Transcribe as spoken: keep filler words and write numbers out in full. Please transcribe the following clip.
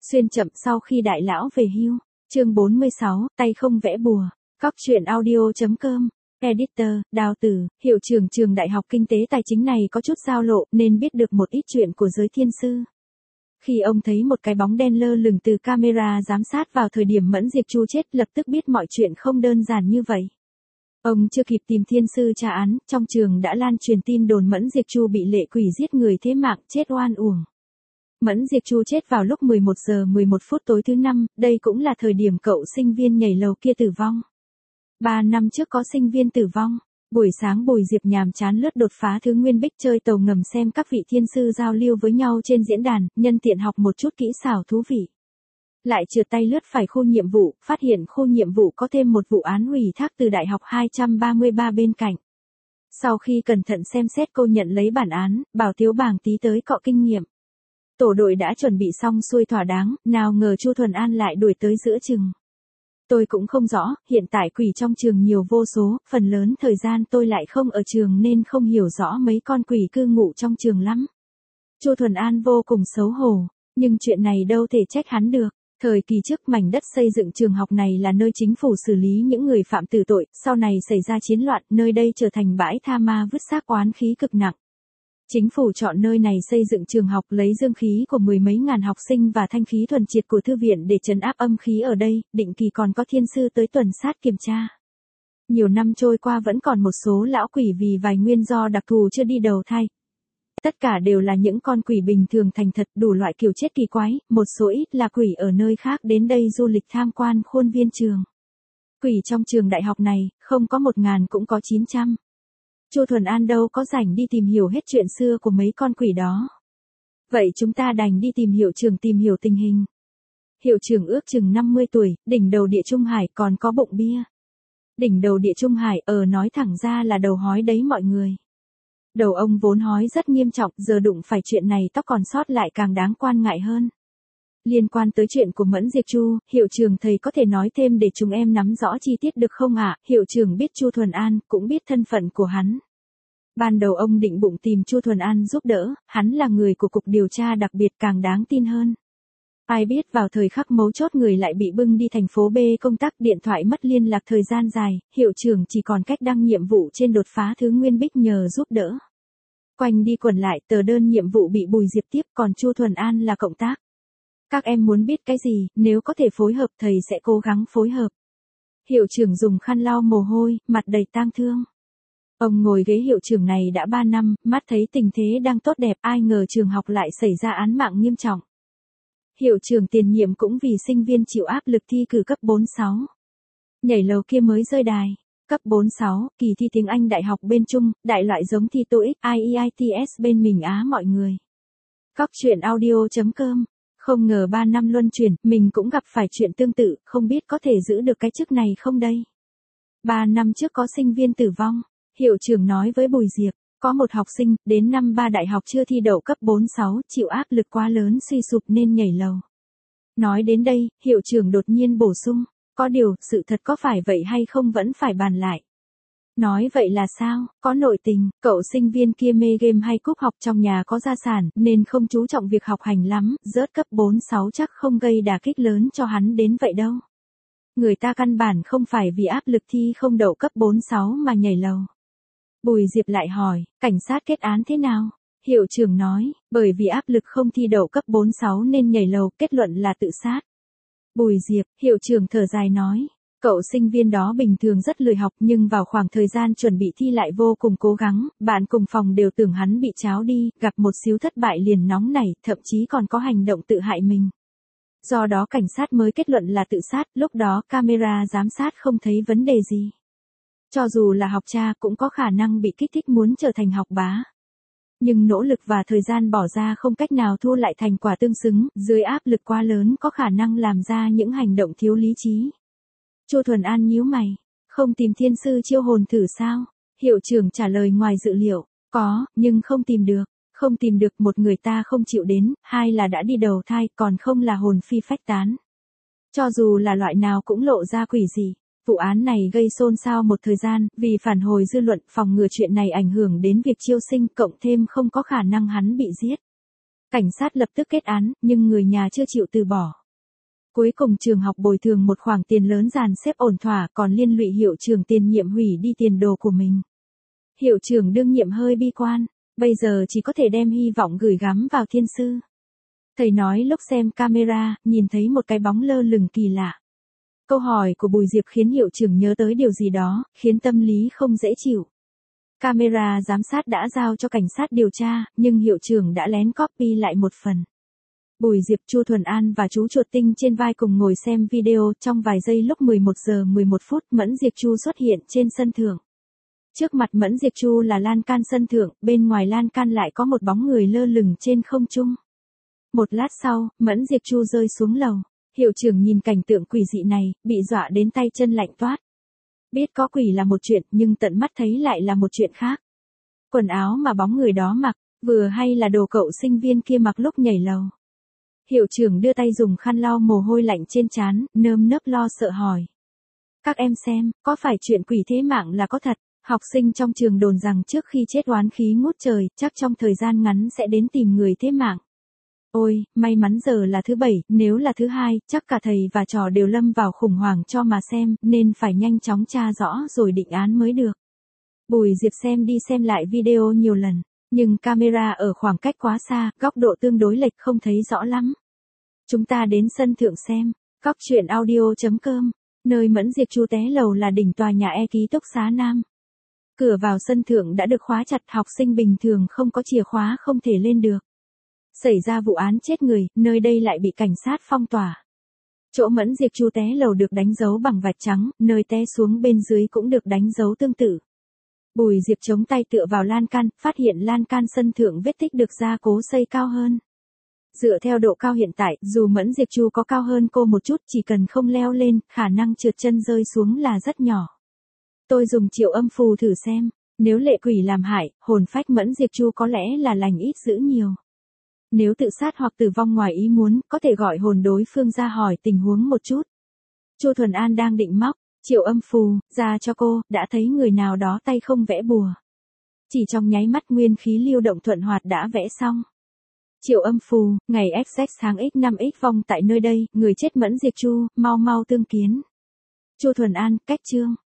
Xuyên chậm sau khi đại lão về hưu. Chương bốn mươi sáu, tay không vẽ bùa. Cóc truyện audio chấm com. Editor, Đào Tử, hiệu trưởng trường Đại học Kinh tế Tài chính này có chút giao lộ nên biết được một ít chuyện của giới thiên sư. Khi ông thấy một cái bóng đen lơ lửng từ camera giám sát vào thời điểm Mẫn Diệp Chu chết, lập tức biết mọi chuyện không đơn giản như vậy. Ông chưa kịp tìm thiên sư tra án, trong trường đã lan truyền tin đồn Mẫn Diệp Chu bị lệ quỷ giết người thế mạng, chết oan uổng. Mẫn Diệp Chu chết vào lúc mười một giờ mười một phút tối thứ năm, đây cũng là thời điểm cậu sinh viên nhảy lầu kia tử vong. Ba năm trước có sinh viên tử vong. Buổi sáng Bùi Diệp nhàm chán lướt đột phá thứ nguyên bích chơi tàu ngầm xem các vị thiên sư giao lưu với nhau trên diễn đàn, nhân tiện học một chút kỹ xảo thú vị. Lại trượt tay lướt phải khu nhiệm vụ, phát hiện khu nhiệm vụ có thêm một vụ án ủy thác từ Đại học hai trăm ba mươi ba bên cạnh. Sau khi cẩn thận xem xét cô nhận lấy bản án, bảo Tiếu Bàng tí tới cọ kinh nghiệm. Tổ đội đã chuẩn bị xong xuôi thỏa đáng, nào ngờ Chu Thuần An lại đuổi tới giữa chừng. Tôi cũng không rõ, hiện tại quỷ trong trường nhiều vô số, phần lớn thời gian tôi lại không ở trường nên không hiểu rõ mấy con quỷ cư ngụ trong trường lắm. Chu Thuần An vô cùng xấu hổ, nhưng chuyện này đâu thể trách hắn được. Thời kỳ trước mảnh đất xây dựng trường học này là nơi chính phủ xử lý những người phạm tử tội, sau này xảy ra chiến loạn, nơi đây trở thành bãi tha ma vứt xác oán khí cực nặng. Chính phủ chọn nơi này xây dựng trường học, lấy dương khí của mười mấy ngàn học sinh và thanh khí thuần triệt của thư viện để trấn áp âm khí ở đây, định kỳ còn có thiên sư tới tuần sát kiểm tra. Nhiều năm trôi qua vẫn còn một số lão quỷ vì vài nguyên do đặc thù chưa đi đầu thai. Tất cả đều là những con quỷ bình thường thành thật, đủ loại kiểu chết kỳ quái, một số ít là quỷ ở nơi khác đến đây du lịch tham quan khuôn viên trường. Quỷ trong trường đại học này, không có một ngàn cũng có chín trăm. Chu Thuần An đâu có rảnh đi tìm hiểu hết chuyện xưa của mấy con quỷ đó. Vậy chúng ta đành đi tìm hiệu trưởng tìm hiểu tình hình. Hiệu trưởng ước chừng năm mươi tuổi, đỉnh đầu Địa Trung Hải còn có bụng bia. Đỉnh đầu Địa Trung Hải ở nói thẳng ra là đầu hói đấy mọi người. Đầu ông vốn hói rất nghiêm trọng, giờ đụng phải chuyện này tóc còn sót lại càng đáng quan ngại hơn. Liên quan tới chuyện của Mẫn Diệp Chu, hiệu trưởng thầy có thể nói thêm để chúng em nắm rõ chi tiết được không ạ? Hiệu trưởng biết Chu Thuần An, cũng biết thân phận của hắn. Ban đầu ông định bụng tìm Chu Thuần An giúp đỡ, hắn là người của cục điều tra đặc biệt càng đáng tin hơn. Ai biết vào thời khắc mấu chốt người lại bị bưng đi thành phố B công tác, điện thoại mất liên lạc thời gian dài, hiệu trưởng chỉ còn cách đăng nhiệm vụ trên đột phá thứ nguyên bích nhờ giúp đỡ. Quanh đi quẩn lại, tờ đơn nhiệm vụ bị Bùi Diệp tiếp, còn Chu Thuần An là cộng tác. Các em muốn biết cái gì, nếu có thể phối hợp thầy sẽ cố gắng phối hợp. Hiệu trưởng dùng khăn lau mồ hôi, mặt đầy tang thương. Ông ngồi ghế hiệu trưởng này đã ba năm, mắt thấy tình thế đang tốt đẹp, ai ngờ trường học lại xảy ra án mạng nghiêm trọng. Hiệu trưởng tiền nhiệm cũng vì sinh viên chịu áp lực thi cử cấp bốn sáu. Nhảy lầu kia mới rơi đài. Cấp bốn sáu, kỳ thi tiếng Anh đại học bên Trung, đại loại giống thi TOEIC, i e l t s bên mình Á mọi người. Cóc truyện audio chấm com. Không ngờ ba năm luân chuyển, mình cũng gặp phải chuyện tương tự, không biết có thể giữ được cái chức này không đây. Ba năm trước có sinh viên tử vong, hiệu trưởng nói với Bùi Diệp, có một học sinh, đến năm ba đại học chưa thi đậu cấp bốn sáu, chịu áp lực quá lớn suy sụp nên nhảy lầu. Nói đến đây, hiệu trưởng đột nhiên bổ sung, có điều, sự thật có phải vậy hay không vẫn phải bàn lại. Nói vậy là sao, có nội tình, cậu sinh viên kia mê game hay cúp học, trong nhà có gia sản, nên không chú trọng việc học hành lắm, rớt cấp bốn sáu chắc không gây đả kích lớn cho hắn đến vậy đâu. Người ta căn bản không phải vì áp lực thi không đậu cấp bốn sáu mà nhảy lầu. Bùi Diệp lại hỏi, cảnh sát kết án thế nào? Hiệu trưởng nói, bởi vì áp lực không thi đậu cấp bốn sáu nên nhảy lầu, kết luận là tự sát. Bùi Diệp, hiệu trưởng thở dài nói, cậu sinh viên đó bình thường rất lười học nhưng vào khoảng thời gian chuẩn bị thi lại vô cùng cố gắng, bạn cùng phòng đều tưởng hắn bị tráo đi, gặp một xíu thất bại liền nóng nảy, thậm chí còn có hành động tự hại mình. Do đó cảnh sát mới kết luận là tự sát, lúc đó camera giám sát không thấy vấn đề gì. Cho dù là học cha cũng có khả năng bị kích thích muốn trở thành học bá. Nhưng nỗ lực và thời gian bỏ ra không cách nào thu lại thành quả tương xứng, dưới áp lực quá lớn có khả năng làm ra những hành động thiếu lý trí. Chu Thuần An nhíu mày, không tìm thiên sư chiêu hồn thử sao? Hiệu trưởng trả lời ngoài dự liệu, có, nhưng không tìm được. Không tìm được, một người ta không chịu đến, hai là đã đi đầu thai, còn không là hồn phi phách tán. Cho dù là loại nào cũng lộ ra quỷ gì. Vụ án này gây xôn xao một thời gian, vì phản hồi dư luận, phòng ngừa chuyện này ảnh hưởng đến việc chiêu sinh, cộng thêm không có khả năng hắn bị giết. Cảnh sát lập tức kết án, nhưng người nhà chưa chịu từ bỏ. Cuối cùng trường học bồi thường một khoản tiền lớn dàn xếp ổn thỏa, còn liên lụy hiệu trưởng tiền nhiệm hủy đi tiền đồ của mình. Hiệu trưởng đương nhiệm hơi bi quan, bây giờ chỉ có thể đem hy vọng gửi gắm vào thiên sư. Thầy nói lúc xem camera, nhìn thấy một cái bóng lơ lửng kỳ lạ. Câu hỏi của Bùi Diệp khiến hiệu trưởng nhớ tới điều gì đó, khiến tâm lý không dễ chịu. Camera giám sát đã giao cho cảnh sát điều tra, nhưng hiệu trưởng đã lén copy lại một phần. Bùi Diệp, Chu Thuần An và chú Chuột Tinh trên vai cùng ngồi xem video. Trong vài giây lúc mười một giờ mười một phút, Mẫn Diệp Chu xuất hiện trên sân thượng. Trước mặt Mẫn Diệp Chu là lan can sân thượng, bên ngoài lan can lại có một bóng người lơ lửng trên không trung. Một lát sau, Mẫn Diệp Chu rơi xuống lầu. Hiệu trưởng nhìn cảnh tượng quỷ dị này, bị dọa đến tay chân lạnh toát. Biết có quỷ là một chuyện, nhưng tận mắt thấy lại là một chuyện khác. Quần áo mà bóng người đó mặc, vừa hay là đồ cậu sinh viên kia mặc lúc nhảy lầu. Hiệu trưởng đưa tay dùng khăn lau mồ hôi lạnh trên trán, nơm nớp lo sợ hỏi. Các em xem, có phải chuyện quỷ thế mạng là có thật? Học sinh trong trường đồn rằng trước khi chết oán khí ngút trời, chắc trong thời gian ngắn sẽ đến tìm người thế mạng. Ôi, may mắn giờ là thứ bảy, nếu là thứ hai, chắc cả thầy và trò đều lâm vào khủng hoảng cho mà xem, nên phải nhanh chóng tra rõ rồi định án mới được. Bùi Diệp xem đi xem lại video nhiều lần, nhưng camera ở khoảng cách quá xa, góc độ tương đối lệch không thấy rõ lắm. Chúng ta đến sân thượng xem, góc truyện audio chấm com, nơi Mẫn Diệp Chu té lầu là đỉnh tòa nhà E ký túc xá Nam. Cửa vào sân thượng đã được khóa chặt, học sinh bình thường không có chìa khóa không thể lên được. Xảy ra vụ án chết người, nơi đây lại bị cảnh sát phong tỏa. Chỗ Mẫn Diệp Chu té lầu được đánh dấu bằng vạch trắng, nơi té xuống bên dưới cũng được đánh dấu tương tự. Bùi Diệp chống tay tựa vào lan can, phát hiện lan can sân thượng vết tích được gia cố xây cao hơn. Dựa theo độ cao hiện tại, dù Mẫn Diệp Chu có cao hơn cô một chút, chỉ cần không leo lên, khả năng trượt chân rơi xuống là rất nhỏ. Tôi dùng triệu âm phù thử xem, nếu lệ quỷ làm hại, hồn phách Mẫn Diệp Chu có lẽ là lành ít dữ nhiều. Nếu tự sát hoặc tử vong ngoài ý muốn, có thể gọi hồn đối phương ra hỏi tình huống một chút. Chu Thuần An đang định móc triệu âm phù ra cho cô, đã thấy người nào đó tay không vẽ bùa. Chỉ trong nháy mắt nguyên khí lưu động thuận hoạt đã vẽ xong. Triệu âm phù, ngày x x tháng x năm x vong tại nơi đây, người chết Mẫn Diệp Chu, mau mau tương kiến. Chu Thuần An, cách chương.